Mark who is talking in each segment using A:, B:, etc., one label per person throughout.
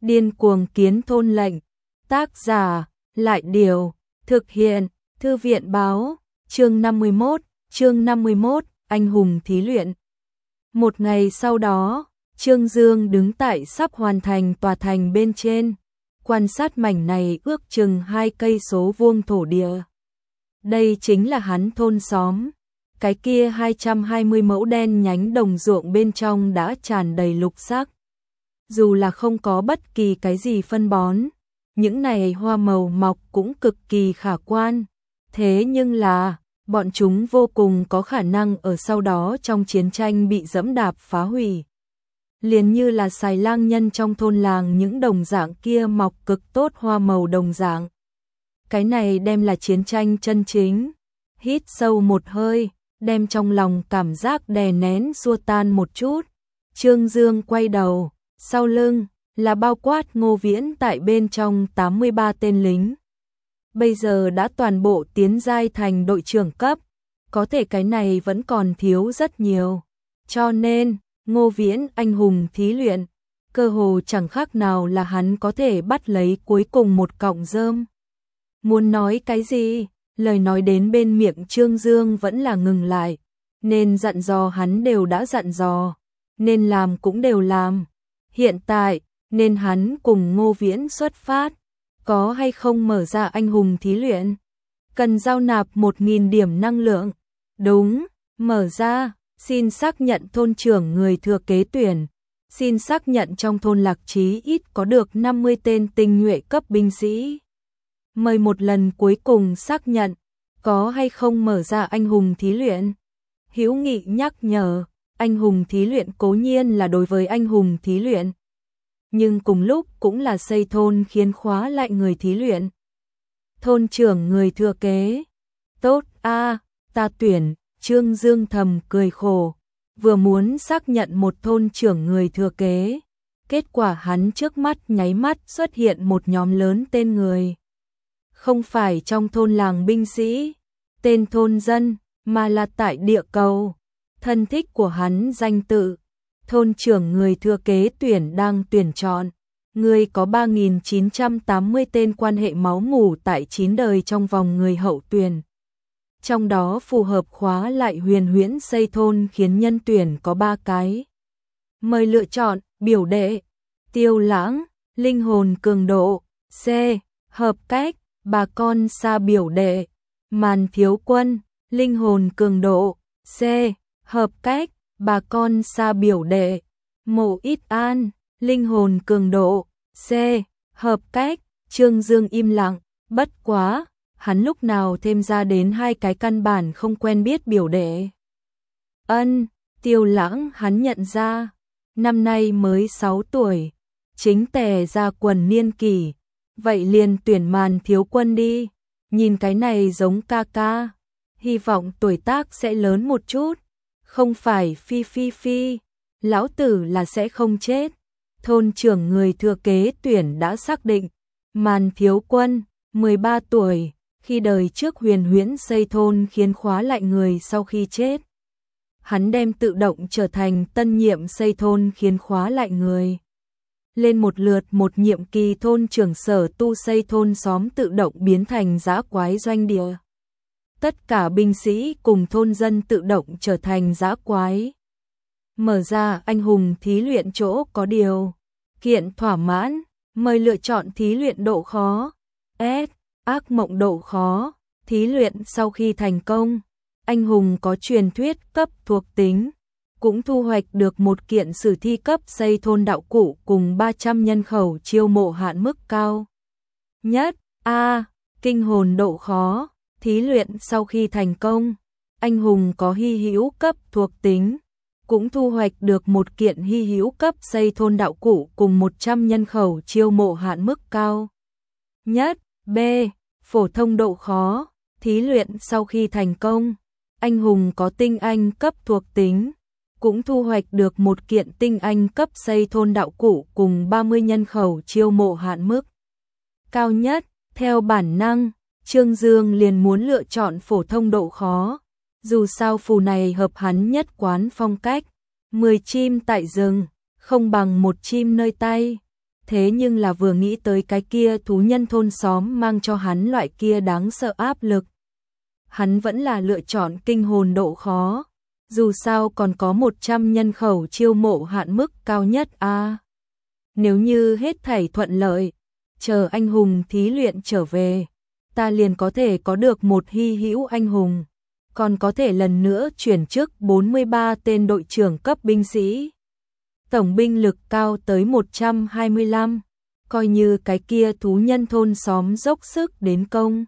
A: Điên cuồng kiến thôn lệnh. Tác giả, Lại Điều. Thực hiện, Thư viện Báo. Chương 51, Anh hùng thí luyện. Một ngày sau đó, Trương Dương đứng tại sắp hoàn thành tòa thành bên trên, quan sát mảnh này ước chừng 2 cây số vuông thổ địa. Đây chính là hắn thôn xóm. Cái kia 220 mẫu đen nhánh đồng ruộng bên trong đã tràn đầy lục sắc. Dù là không có bất kỳ cái gì phân bón, những này hoa màu mọc cũng cực kỳ khả quan. Thế nhưng là, bọn chúng vô cùng có khả năng ở sau đó trong chiến tranh bị dẫm đạp phá hủy. Liền như là xài lang nhân trong thôn làng những đồng dạng kia mọc cực tốt hoa màu đồng dạng. Cái này đem là chiến tranh chân chính. Hít sâu một hơi, đem trong lòng cảm giác đè nén xua tan một chút. Trương Dương quay đầu, sau lưng là bao quát Ngô Viễn tại bên trong 83 tên lính. Bây giờ đã toàn bộ tiến giai thành đội trưởng cấp, có thể cái này vẫn còn thiếu rất nhiều. Cho nên, Ngô Viễn anh hùng thí luyện, cơ hồ chẳng khác nào là hắn có thể bắt lấy cuối cùng một cọng rơm. Muốn nói cái gì, lời nói đến bên miệng Trương Dương vẫn là ngừng lại, nên dặn dò hắn đều đã dặn dò, nên làm cũng đều làm. Hiện tại, nên hắn cùng Ngô Viễn xuất phát, có hay không mở ra anh hùng thí luyện? Cần giao nạp 1.000 điểm năng lượng. Đúng, mở ra, xin xác nhận thôn trưởng người thừa kế tuyển. Xin xác nhận trong thôn Lạc Chí ít có được 50 tên tinh nhuệ cấp binh sĩ. Mời một lần cuối cùng xác nhận, có hay không mở ra anh hùng thí luyện? Hữu Nghị nhắc nhở, anh hùng thí luyện cố nhiên là đối với anh hùng thí luyện, nhưng cùng lúc cũng là xây thôn khiến khóa lại người thí luyện. Thôn trưởng người thừa kế. Tốt a, ta tuyển. Trương Dương thầm cười khổ, vừa muốn xác nhận một thôn trưởng người thừa kế, kết quả hắn trước mắt nháy mắt xuất hiện một nhóm lớn tên người. Không phải trong thôn làng binh sĩ, tên thôn dân, mà là tại địa cầu. Thân thích của hắn danh tự, thôn trưởng người thừa kế tuyển đang tuyển chọn. Người có 3.980 tên quan hệ máu mủ tại 9 đời trong vòng người hậu tuyển. Trong đó phù hợp khóa lại huyền huyễn xây thôn khiến nhân tuyển có 3 cái. Mời lựa chọn, biểu đệ, Tiêu Lãng, linh hồn cường độ, C, hợp cách, bà con xa biểu đệ, Màn Thiếu Quân, linh hồn cường độ, C, hợp cách, bà con xa biểu đệ, Mộ Ít An, linh hồn cường độ, C, hợp cách. Trương Dương im lặng, bất quá, hắn lúc nào thêm ra đến 2 cái căn bản không quen biết biểu đệ. Tiêu Lãng hắn nhận ra, năm nay mới 6 tuổi, chính tè ra quần niên kỷ, vậy liền tuyển Màn Thiếu Quân đi, nhìn cái này giống ca ca, hy vọng tuổi tác sẽ lớn một chút, không phải phi, lão tử là sẽ không chết. Thôn trưởng người thừa kế tuyển đã xác định, Màn Thiếu Quân, 13 tuổi, khi đời trước huyền huyễn xây thôn khiến khóa lại người sau khi chết. Hắn đem tự động trở thành tân nhiệm xây thôn khiến khóa lại người. Lên một lượt một nhiệm kỳ thôn trưởng sở tu xây thôn xóm tự động biến thành dã quái doanh địa. Tất cả binh sĩ cùng thôn dân tự động trở thành dã quái. Mở ra anh hùng thí luyện chỗ có điều kiện thỏa mãn, mời lựa chọn thí luyện độ khó. S, ác mộng độ khó, thí luyện sau khi thành công, anh hùng có truyền thuyết cấp thuộc tính, cũng thu hoạch được một kiện sử thi cấp xây thôn đạo cụ cùng 300 nhân khẩu chiêu mộ hạn mức cao nhất. A, kinh hồn độ khó, thí luyện sau khi thành công, anh hùng có hy hữu cấp thuộc tính, cũng thu hoạch được một kiện hy hữu cấp xây thôn đạo cụ cùng 100 nhân khẩu chiêu mộ hạn mức cao nhất. B, phổ thông độ khó, thí luyện sau khi thành công, anh hùng có tinh anh cấp thuộc tính, cũng thu hoạch được một kiện tinh anh cấp xây thôn đạo cụ cùng 30 nhân khẩu chiêu mộ hạn mức cao nhất. Theo bản năng, Trương Dương liền muốn lựa chọn phổ thông độ khó, dù sao phù này hợp hắn nhất quán phong cách, 10 chim tại rừng, không bằng một chim nơi tay. thế nhưng là vừa nghĩ tới cái kia thú nhân thôn xóm mang cho hắn loại kia đáng sợ áp lực. Hắn vẫn là lựa chọn kinh hồn độ khó, dù sao còn có 100 nhân khẩu chiêu mộ hạn mức cao nhất a. Nếu như hết thảy thuận lợi, chờ anh hùng thí luyện trở về, ta liền có thể có được một hy hữu anh hùng, còn có thể lần nữa chuyển chức 43 tên đội trưởng cấp binh sĩ. Tổng binh lực cao tới 125, coi như cái kia thú nhân thôn xóm dốc sức đến công,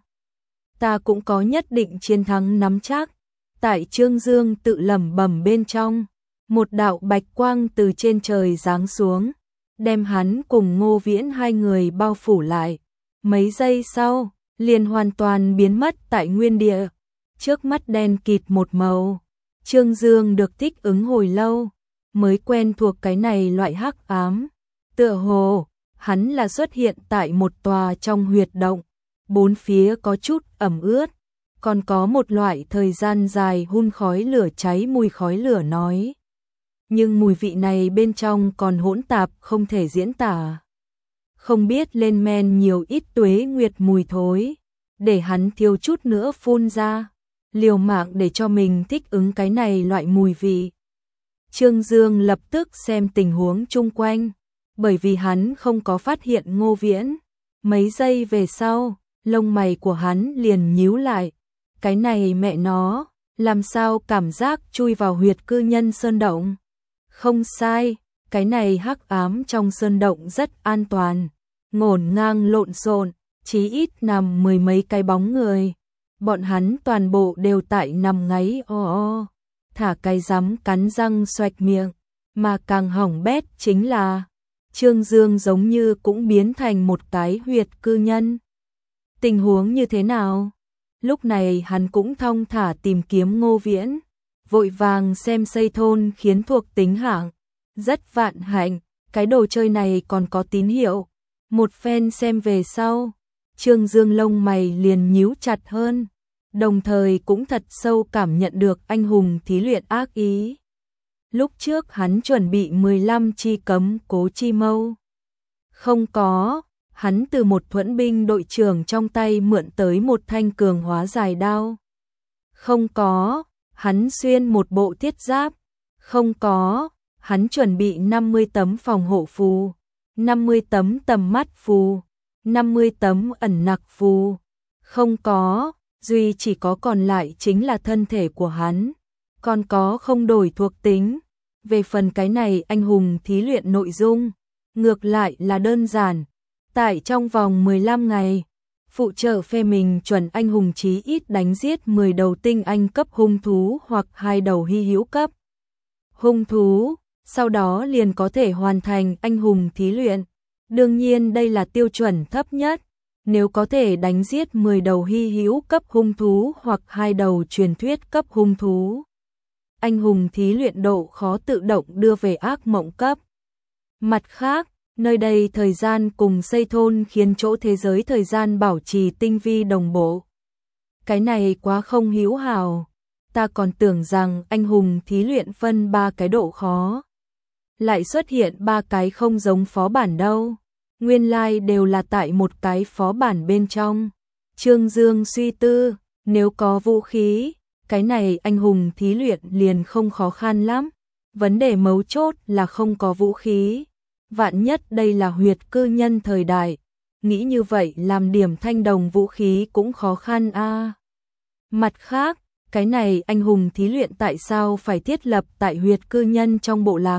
A: ta cũng có nhất định chiến thắng nắm chắc. Tại Trương Dương tự lẩm bẩm bên trong, một đạo bạch quang từ trên trời giáng xuống, đem hắn cùng Ngô Viễn hai người bao phủ lại. Mấy giây sau, liền hoàn toàn biến mất tại nguyên địa, trước mắt đen kịt một màu. Trương Dương được thích ứng hồi lâu, mới quen thuộc cái này loại hắc ám. Tựa hồ, hắn là xuất hiện tại một tòa trong huyệt động, bốn phía có chút ẩm ướt, còn có một loại thời gian dài hun khói lửa cháy mùi khói lửa nói. Nhưng mùi vị này bên trong còn hỗn tạp không thể diễn tả. Không biết lên men nhiều ít tuế nguyệt mùi thối, để hắn thiếu chút nữa phun ra, liều mạng để cho mình thích ứng cái này loại mùi vị. Trương Dương lập tức xem tình huống chung quanh, bởi vì hắn không có phát hiện Ngô Viễn. Mấy giây về sau, lông mày của hắn liền nhíu lại. Cái này mẹ nó, làm sao cảm giác chui vào huyệt cư nhân sơn động? Không sai, cái này hắc ám trong sơn động rất an toàn, ngổn ngang lộn xộn, chí ít nằm mười mấy cái bóng người. Bọn hắn toàn bộ đều tại nằm ngáy o, thả cái rắm cắn răng xoạch miệng, mà càng hỏng bét chính là Trương Dương giống như cũng biến thành một cái huyệt cư nhân. Tình huống như thế nào? Lúc này hắn cũng thong thả tìm kiếm Ngô Viễn, vội vàng xem xây thôn khiến thuộc tính hạng. Rất vạn hạnh, cái đồ chơi này còn có tín hiệu. Một phen xem về sau, Trương Dương lông mày liền nhíu chặt hơn, đồng thời cũng thật sâu cảm nhận được anh hùng thí luyện ác ý. Lúc trước hắn chuẩn bị 15 chi cấm cố chi mâu. Không có, hắn từ một thuẫn binh đội trưởng trong tay mượn tới một thanh cường hóa dài đao. Không có, hắn xuyên một bộ thiết giáp. Không có, hắn chuẩn bị 50 tấm phòng hộ phù, 50 tấm tầm mắt phù, 50 tấm ẩn nặc phù. Không có, duy chỉ có còn lại chính là thân thể của hắn, còn có không đổi thuộc tính. Về phần cái này anh hùng thí luyện nội dung, ngược lại là đơn giản. Tại trong vòng 15 ngày, phụ trợ phe mình chuẩn anh hùng chí ít đánh giết 10 đầu tinh anh cấp hung thú hoặc 2 đầu hy hữu cấp hung thú, sau đó liền có thể hoàn thành anh hùng thí luyện. Đương nhiên đây là tiêu chuẩn thấp nhất, nếu có thể đánh giết 10 đầu hy hữu cấp hung thú hoặc 2 đầu truyền thuyết cấp hung thú, anh hùng thí luyện độ khó tự động đưa về ác mộng cấp. Mặt khác, nơi đây thời gian cùng xây thôn khiến chỗ thế giới thời gian bảo trì tinh vi đồng bộ. Cái này quá không hữu hảo, ta còn tưởng rằng anh hùng thí luyện phân 3 cái độ khó, lại xuất hiện 3 cái không giống phó bản đâu. Nguyên lai đều là tại một cái phó bản bên trong. Trương Dương suy tư, nếu có vũ khí, cái này anh hùng thí luyện liền không khó khăn lắm. Vấn đề mấu chốt là không có vũ khí. Vạn nhất đây là huyệt cư nhân thời đại, nghĩ như vậy làm điểm thanh đồng vũ khí cũng khó khăn a. Mặt khác, cái này anh hùng thí luyện tại sao phải thiết lập tại huyệt cư nhân trong bộ lạc?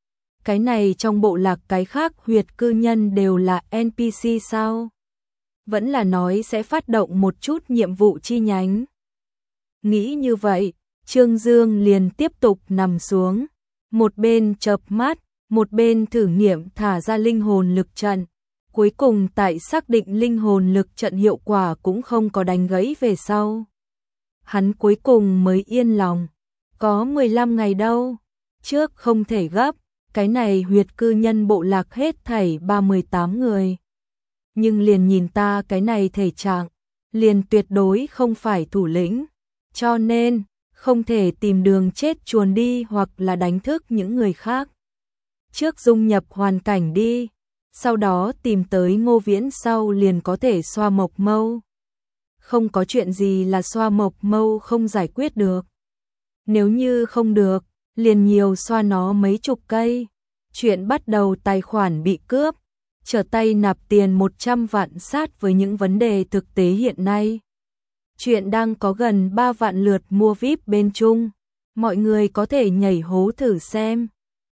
A: Cái này trong bộ lạc cái khác huyệt cư nhân đều là NPC sao? Vẫn là nói sẽ phát động một chút nhiệm vụ chi nhánh. Nghĩ như vậy, Trương Dương liền tiếp tục nằm xuống, một bên chợp mắt, một bên thử nghiệm thả ra linh hồn lực trận. Cuối cùng tại xác định linh hồn lực trận hiệu quả cũng không có đánh gãy về sau, hắn cuối cùng mới yên lòng. Có 15 ngày đâu, trước không thể gấp, cái này huyệt cư nhân bộ lạc hết thảy 38 người. Nhưng liền nhìn ta cái này thể trạng, liền tuyệt đối không phải thủ lĩnh, cho nên không thể tìm đường chết chuồn đi hoặc là đánh thức những người khác. Trước dung nhập hoàn cảnh đi, sau đó tìm tới Ngô Viễn sau liền có thể xoa mộc mâu. Không có chuyện gì là xoa mộc mâu không giải quyết được. Nếu như không được, liền nhiều xoa nó mấy chục cây. Chuyện bắt đầu tài khoản bị cướp, trở tay nạp tiền 100 vạn sát với những vấn đề thực tế hiện nay. Chuyện đang có gần 3 vạn lượt mua VIP bên Trung. Mọi người có thể nhảy hố thử xem.